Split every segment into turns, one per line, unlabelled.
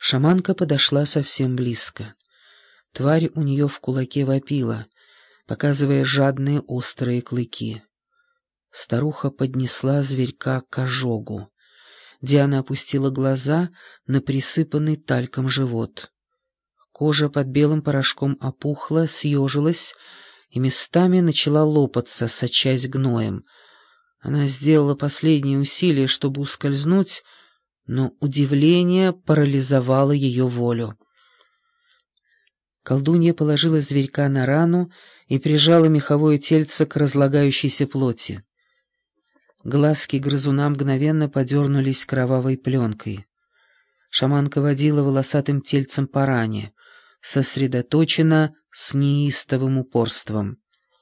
Шаманка подошла совсем близко. Тварь у нее в кулаке вопила, показывая жадные острые клыки. Старуха поднесла зверька к ожогу. Диана опустила глаза на присыпанный тальком живот. Кожа под белым порошком опухла, съежилась и местами начала лопаться, сочась гноем. Она сделала последние усилия, чтобы ускользнуть, но удивление парализовало ее волю. Колдунья положила зверька на рану и прижала меховое тельце к разлагающейся плоти. Глазки грызуна мгновенно подернулись кровавой пленкой. Шаманка водила волосатым тельцем по ране, сосредоточена с неистовым упорством.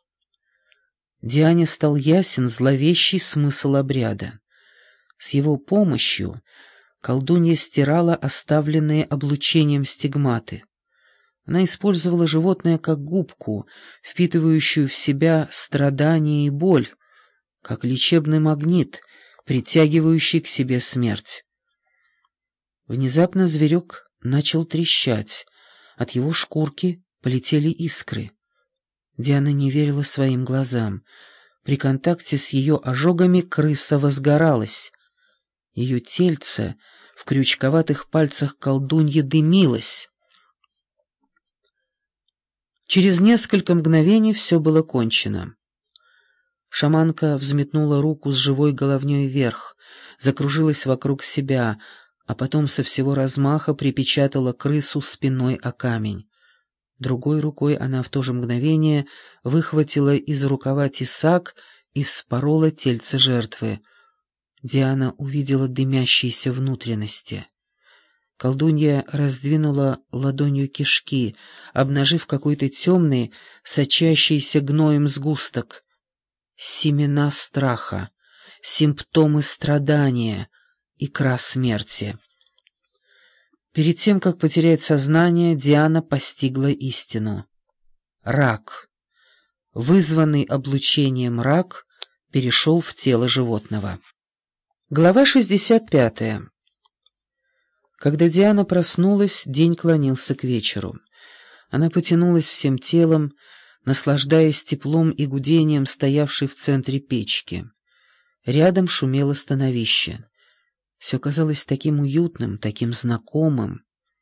Диане стал ясен зловещий смысл обряда. С его помощью колдунья стирала оставленные облучением стигматы. Она использовала животное как губку, впитывающую в себя страдания и боль, как лечебный магнит, притягивающий к себе смерть. Внезапно зверек начал трещать, от его шкурки полетели искры. Диана не верила своим глазам. При контакте с ее ожогами крыса возгоралась. Ее тельце в крючковатых пальцах колдуньи дымилось. Через несколько мгновений все было кончено. Шаманка взметнула руку с живой головней вверх, закружилась вокруг себя, а потом со всего размаха припечатала крысу спиной о камень. Другой рукой она в то же мгновение выхватила из рукава тесак и вспорола тельце жертвы. Диана увидела дымящиеся внутренности. Колдунья раздвинула ладонью кишки, обнажив какой-то темный, сочащийся гноем сгусток. Семена страха, симптомы страдания, икра смерти. Перед тем, как потерять сознание, Диана постигла истину. Рак. Вызванный облучением рак перешел в тело животного. Глава 65. Когда Диана проснулась, день клонился к вечеру. Она потянулась всем телом, наслаждаясь теплом и гудением стоявшей в центре печки. Рядом шумело становище. Все казалось таким уютным, таким знакомым.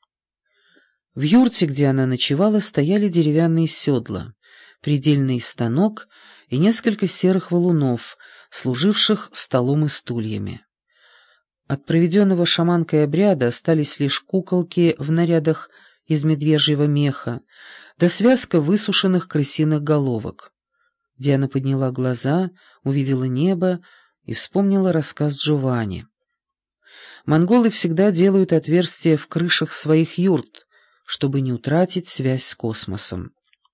В юрте, где она ночевала, стояли деревянные седла, предельный станок и несколько серых валунов, служивших столом и стульями. От проведенного шаманкой обряда остались лишь куколки в нарядах из медвежьего меха, да связка высушенных крысиных головок. Диана подняла глаза, увидела небо и вспомнила рассказ Джованни. Монголы всегда делают отверстия в крышах своих юрт, чтобы не утратить связь с космосом.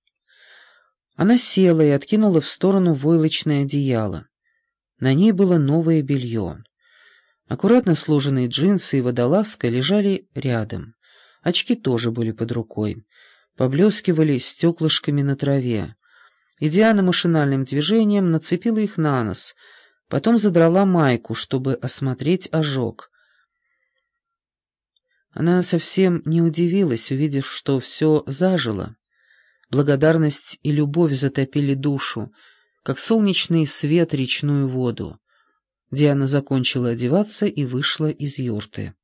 Она села и откинула в сторону войлочное одеяло. На ней было новое белье. Аккуратно сложенные джинсы и водолазка лежали рядом. Очки тоже были под рукой. Поблескивали стеклышками на траве. И Диана машинальным движением нацепила их на нос, потом задрала майку, чтобы осмотреть ожог. Она совсем не удивилась, увидев, что все зажило. Благодарность и любовь затопили душу, как солнечный свет речную воду. Диана закончила одеваться и вышла из юрты.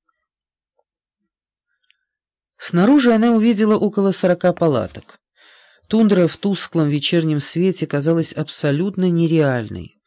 Снаружи она увидела около 40 палаток. Тундра в тусклом вечернем свете казалась абсолютно нереальной.